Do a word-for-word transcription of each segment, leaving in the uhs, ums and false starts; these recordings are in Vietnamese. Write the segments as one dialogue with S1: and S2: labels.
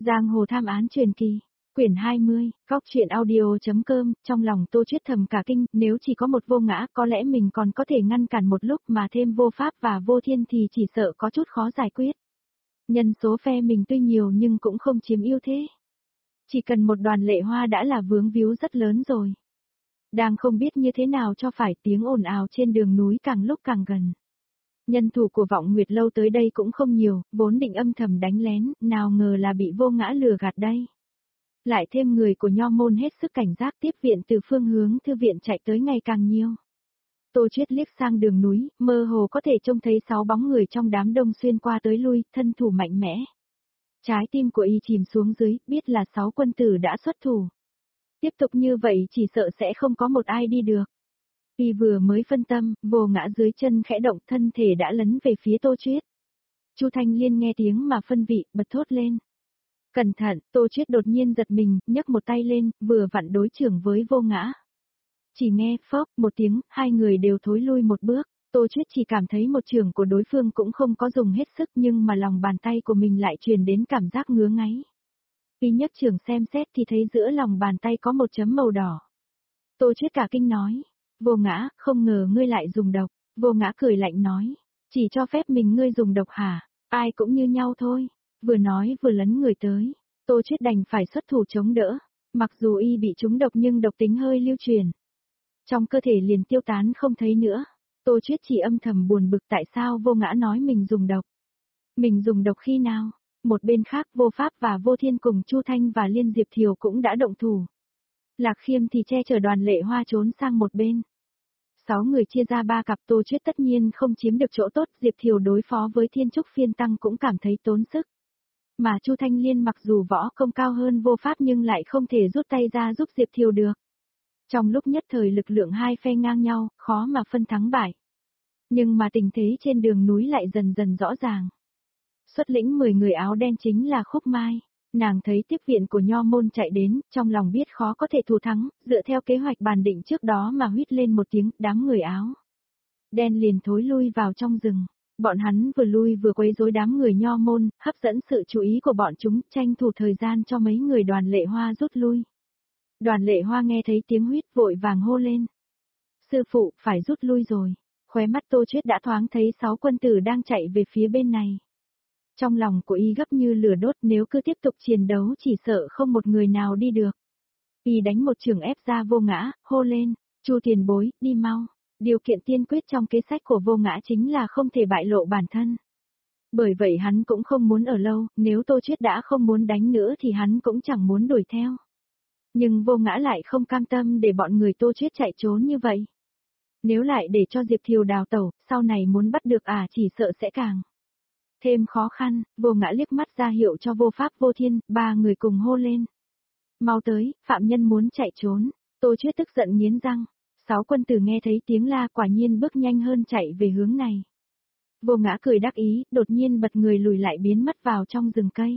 S1: Giang hồ tham án truyền kỳ, quyển hai mươi, góc truyện audio.com, trong lòng Tô Chuyết thầm cả kinh, nếu chỉ có một Vô Ngã có lẽ mình còn có thể ngăn cản một lúc mà thêm Vô Pháp và Vô Thiên thì chỉ sợ có chút khó giải quyết. Nhân số phe mình tuy nhiều nhưng cũng không chiếm ưu thế. Chỉ cần một đoàn Lệ Hoa đã là vướng víu rất lớn rồi. Đang không biết như thế nào cho phải, tiếng ồn ào trên đường núi càng lúc càng gần. Nhân thủ của Vọng Nguyệt Lâu tới đây cũng không nhiều, vốn định âm thầm đánh lén, nào ngờ là bị Vô Ngã lừa gạt đây. Lại thêm người của Nho môn hết sức cảnh giác, tiếp viện từ phương hướng thư viện chạy tới ngày càng nhiều. Tô Chuyết liếc sang đường núi, mơ hồ có thể trông thấy sáu bóng người trong đám đông xuyên qua tới lui, thân thủ mạnh mẽ. Trái tim của y chìm xuống dưới, biết là sáu quân tử đã xuất thủ. Tiếp tục như vậy chỉ sợ sẽ không có một ai đi được. Y vừa mới phân tâm, Vô Ngã dưới chân khẽ động, thân thể đã lấn về phía Tô Chuyết. Chu Thanh Liên nghe tiếng mà phân vị, bật thốt lên. Cẩn thận, Tô Chuyết đột nhiên giật mình, nhấc một tay lên, vừa vặn đối chưởng với Vô Ngã. Chỉ nghe phốc một tiếng, hai người đều thối lui một bước. Tô Chuyết chỉ cảm thấy một chưởng của đối phương cũng không có dùng hết sức, nhưng mà lòng bàn tay của mình lại truyền đến cảm giác ngứa ngáy. Y nhấc chưởng xem xét thì thấy giữa lòng bàn tay có một chấm màu đỏ. Tô Chuyết cả kinh nói. Vô Ngã, không ngờ ngươi lại dùng độc. Vô Ngã cười lạnh nói. Chỉ cho phép mình ngươi dùng độc hả? Ai cũng như nhau thôi. Vừa nói vừa lấn người tới. Tô Chuyết đành phải xuất thủ chống đỡ. Mặc dù y bị trúng độc nhưng độc tính hơi lưu truyền. Trong cơ thể liền tiêu tán không thấy nữa. Tô Chuyết chỉ âm thầm buồn bực tại sao Vô Ngã nói mình dùng độc. Mình dùng độc khi nào? Một bên khác Vô Pháp và Vô Thiên cùng Chu Thanh và Liên Diệp Thiều cũng đã động thủ. Lạc Khiêm thì che chở đoàn Lệ Hoa trốn sang một bên. Sáu người chia ra ba cặp, Tô Chuyết tất nhiên không chiếm được chỗ tốt, Diệp Thiều đối phó với Thiên Trúc Phiên Tăng cũng cảm thấy tốn sức. Mà Chu Thanh Liên mặc dù võ công cao hơn Vô Pháp nhưng lại không thể rút tay ra giúp Diệp Thiều được. Trong lúc nhất thời lực lượng hai phe ngang nhau, khó mà phân thắng bại. Nhưng mà tình thế trên đường núi lại dần dần rõ ràng. Xuất lĩnh mười người áo đen chính là Khúc Mai. Nàng thấy tiếp viện của Nho môn chạy đến, trong lòng biết khó có thể thủ thắng, dựa theo kế hoạch bàn định trước đó mà huýt lên một tiếng, đám người áo đen liền thối lui vào trong rừng. Bọn hắn vừa lui vừa quấy rối đám người Nho môn, hấp dẫn sự chú ý của bọn chúng, tranh thủ thời gian cho mấy người đoàn Lệ Hoa rút lui. Đoàn Lệ Hoa nghe thấy tiếng huýt vội vàng hô lên. Sư phụ, phải rút lui rồi. Khóe mắt Tô Chuyết đã thoáng thấy sáu quân tử đang chạy về phía bên này. Trong lòng của y gấp như lửa đốt, nếu cứ tiếp tục chiến đấu chỉ sợ không một người nào đi được. Y đánh một chưởng ép ra Vô Ngã, hô lên, Chu tiền bối, đi mau. Điều kiện tiên quyết trong kế sách của Vô Ngã chính là không thể bại lộ bản thân. Bởi vậy hắn cũng không muốn ở lâu, nếu Tô Chuyết đã không muốn đánh nữa thì hắn cũng chẳng muốn đuổi theo. Nhưng Vô Ngã lại không cam tâm để bọn người Tô Chuyết chạy trốn như vậy. Nếu lại để cho Diệp Thiều đào tẩu, sau này muốn bắt được à chỉ sợ sẽ càng thêm khó khăn. Vô Ngã liếc mắt ra hiệu cho Vô Pháp Vô Thiên, ba người cùng hô lên. Mau tới, phạm nhân muốn chạy trốn. Tô Chuyết tức giận nghiến răng. Sáu quân tử nghe thấy tiếng la quả nhiên bước nhanh hơn chạy về hướng này. Vô Ngã cười đắc ý, đột nhiên bật người lùi lại biến mất vào trong rừng cây.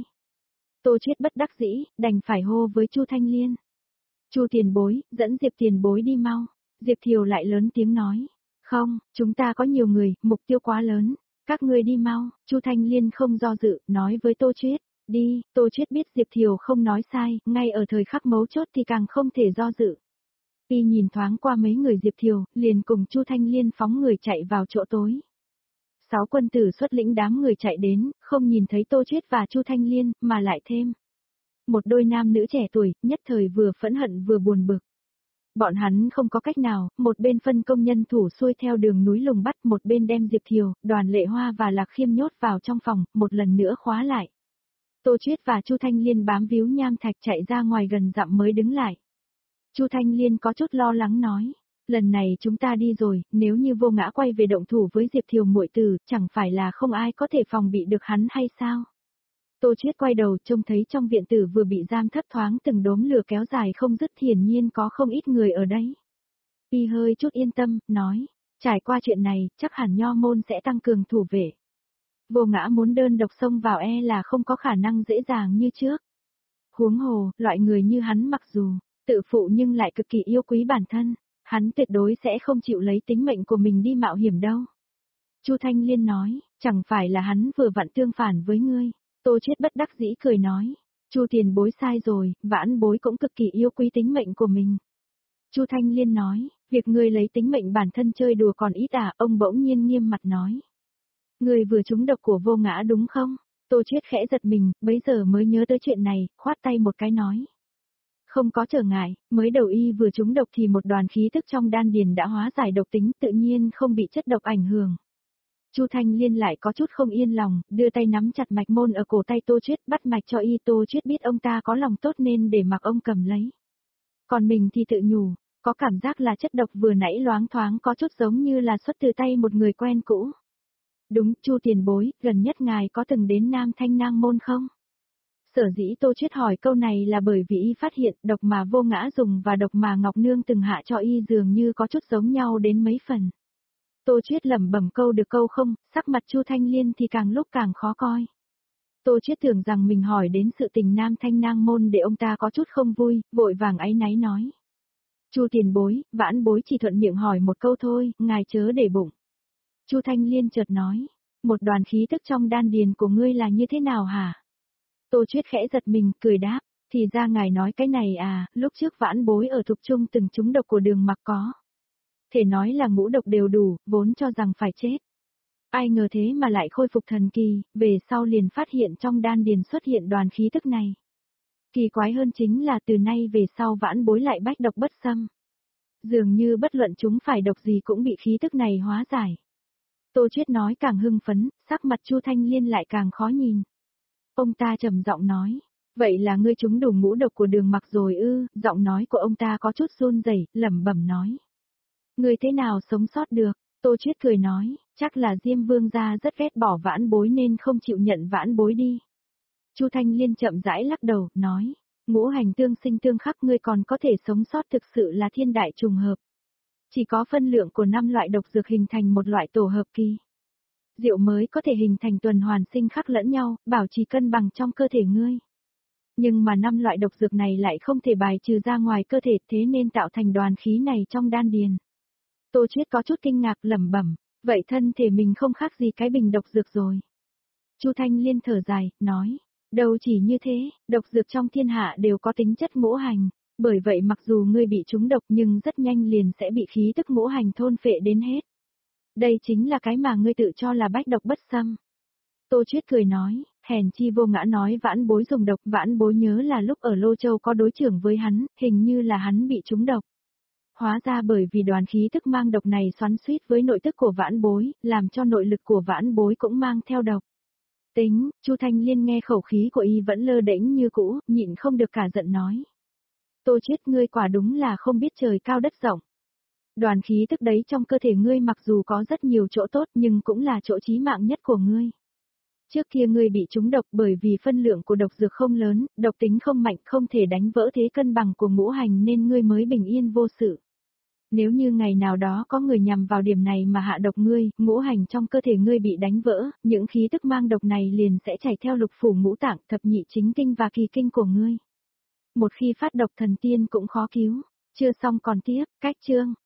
S1: Tô Chuyết bất đắc dĩ, đành phải hô với Chu Thanh Liên. Chu tiền bối, dẫn Diệp tiền bối đi mau. Diệp Thiều lại lớn tiếng nói. Không, chúng ta có nhiều người, mục tiêu quá lớn. Các ngươi đi mau. Chu Thanh Liên không do dự, nói với Tô Chuyết. Đi. Tô Chuyết biết Diệp Thiều không nói sai, ngay ở thời khắc mấu chốt thì càng không thể do dự. Y nhìn thoáng qua mấy người Diệp Thiều, liền cùng Chu Thanh Liên phóng người chạy vào chỗ tối. Sáu quân tử xuất lĩnh đám người chạy đến, không nhìn thấy Tô Chuyết và Chu Thanh Liên, mà lại thêm một đôi nam nữ trẻ tuổi, nhất thời vừa phẫn hận vừa buồn bực. Bọn hắn không có cách nào, một bên phân công nhân thủ xuôi theo đường núi lùng bắt, một bên đem Diệp Thiều, đoàn Lệ Hoa và Lạc Khiêm nhốt vào trong phòng, một lần nữa khóa lại. Tô Chuyết và Chu Thanh Liên bám víu nham thạch chạy ra ngoài gần dặm mới đứng lại. Chu Thanh Liên có chút lo lắng nói, lần này chúng ta đi rồi, nếu như Vô Ngã quay về động thủ với Diệp Thiều muội tử, chẳng phải là không ai có thể phòng bị được hắn hay sao? Tô Chuyết quay đầu trông thấy trong viện tử vừa bị giam thấp thoáng từng đốm lửa kéo dài không dứt, hiển nhiên có không ít người ở đấy. Y hơi chút yên tâm, nói, trải qua chuyện này, chắc hẳn Nho môn sẽ tăng cường thủ vệ. Vô Ngã muốn đơn độc xông vào e là không có khả năng dễ dàng như trước. Huống hồ, loại người như hắn mặc dù tự phụ nhưng lại cực kỳ yêu quý bản thân, hắn tuyệt đối sẽ không chịu lấy tính mệnh của mình đi mạo hiểm đâu. Chu Thanh Liên nói, chẳng phải là hắn vừa vặn tương phản với ngươi. Tô Chuyết bất đắc dĩ cười nói, Chu tiền bối sai rồi, vãn bối cũng cực kỳ yêu quý tính mệnh của mình. Chu Thanh Liên nói, việc ngươi lấy tính mệnh bản thân chơi đùa còn ít à, ông bỗng nhiên nghiêm mặt nói. Ngươi vừa trúng độc của vô ngã đúng không? Tô Chiết khẽ giật mình, bấy giờ mới nhớ tới chuyện này, khoát tay một cái nói. Không có trở ngại, mới đầu y vừa trúng độc thì một đoàn khí tức trong đan điền đã hóa giải độc tính, tự nhiên không bị chất độc ảnh hưởng. Chu Thanh Liên lại có chút không yên lòng, đưa tay nắm chặt mạch môn ở cổ tay Tô Chiết, bắt mạch cho y. Tô Chiết biết ông ta có lòng tốt nên để mặc ông cầm lấy. Còn mình thì tự nhủ, có cảm giác là chất độc vừa nãy loáng thoáng có chút giống như là xuất từ tay một người quen cũ. Đúng, Chu tiền bối, gần nhất ngài có từng đến Nam Thanh Nang Môn không? Sở dĩ Tô Chiết hỏi câu này là bởi vì y phát hiện độc mà vô ngã dùng và độc mà Ngọc Nương từng hạ cho y dường như có chút giống nhau đến mấy phần. Tô Chiết lẩm bẩm câu được câu không, sắc mặt Chu Thanh Liên thì càng lúc càng khó coi. Tô Chiết tưởng rằng mình hỏi đến sự tình Nam Thanh Nang Môn để ông ta có chút không vui, vội vàng áy náy nói. Chu tiền bối, vãn bối chỉ thuận miệng hỏi một câu thôi, ngài chớ để bụng. Chu Thanh Liên chợt nói, một đoàn khí tức trong đan điền của ngươi là như thế nào hả? Tô Chiết khẽ giật mình, cười đáp, thì ra ngài nói cái này à, lúc trước vãn bối ở Thục Trung từng trúng độc của Đường Mặc có. Thể nói là ngũ độc đều đủ, vốn cho rằng phải chết. Ai ngờ thế mà lại khôi phục thần kỳ, về sau liền phát hiện trong đan điền xuất hiện đoàn khí tức này. Kỳ quái hơn chính là từ nay về sau vãn bối lại bách độc bất xâm. Dường như bất luận chúng phải độc gì cũng bị khí tức này hóa giải. Tô Chiết nói càng hưng phấn, sắc mặt Chu Thanh Liên lại càng khó nhìn. Ông ta trầm giọng nói, vậy là ngươi trúng đủ ngũ độc của Đường Mặc rồi ư? Giọng nói của ông ta có chút run rẩy, lẩm bẩm nói. Ngươi thế nào sống sót được? Tô Chiết cười nói, chắc là Diêm Vương gia rất ghét bỏ vãn bối nên không chịu nhận vãn bối đi. Chu Thanh Liên chậm rãi lắc đầu, nói, ngũ hành tương sinh tương khắc, ngươi còn có thể sống sót thực sự là thiên đại trùng hợp. Chỉ có phân lượng của năm loại độc dược hình thành một loại tổ hợp kỳ diệu mới có thể hình thành tuần hoàn sinh khắc lẫn nhau, bảo trì cân bằng trong cơ thể ngươi. Nhưng mà năm loại độc dược này lại không thể bài trừ ra ngoài cơ thể, thế nên tạo thành đoàn khí này trong đan điền. Tô Chiết có chút kinh ngạc, lẩm bẩm, vậy thân thể mình không khác gì cái bình độc dược rồi. Chu Thanh Liên thở dài, nói, đâu chỉ như thế, độc dược trong thiên hạ đều có tính chất ngũ hành, bởi vậy mặc dù ngươi bị trúng độc nhưng rất nhanh liền sẽ bị khí tức ngũ hành thôn phệ đến hết. Đây chính là cái mà ngươi tự cho là bách độc bất xâm. Tô Chiết cười nói, hèn chi vô ngã nói vãn bối dùng độc, vãn bối nhớ là lúc ở Lô Châu có đối trưởng với hắn, hình như là hắn bị trúng độc. Hóa ra bởi vì đoàn khí tức mang độc này xoắn xuýt với nội tức của vãn bối, làm cho nội lực của vãn bối cũng mang theo độc. Tính, Chu Thanh Liên nghe khẩu khí của y vẫn lơ đễnh như cũ, nhịn không được cả giận nói. Tô Chiết, ngươi quả đúng là không biết trời cao đất rộng. Đoàn khí tức đấy trong cơ thể ngươi mặc dù có rất nhiều chỗ tốt nhưng cũng là chỗ chí mạng nhất của ngươi. Trước kia ngươi bị trúng độc bởi vì phân lượng của độc dược không lớn, độc tính không mạnh, không thể đánh vỡ thế cân bằng của ngũ hành nên ngươi mới bình yên vô sự. Nếu như ngày nào đó có người nhằm vào điểm này mà hạ độc ngươi, ngũ hành trong cơ thể ngươi bị đánh vỡ, những khí tức mang độc này liền sẽ chảy theo lục phủ ngũ tạng, thập nhị chính kinh và kỳ kinh của ngươi. Một khi phát độc thần tiên cũng khó cứu. Chưa xong còn tiếp, cách chương.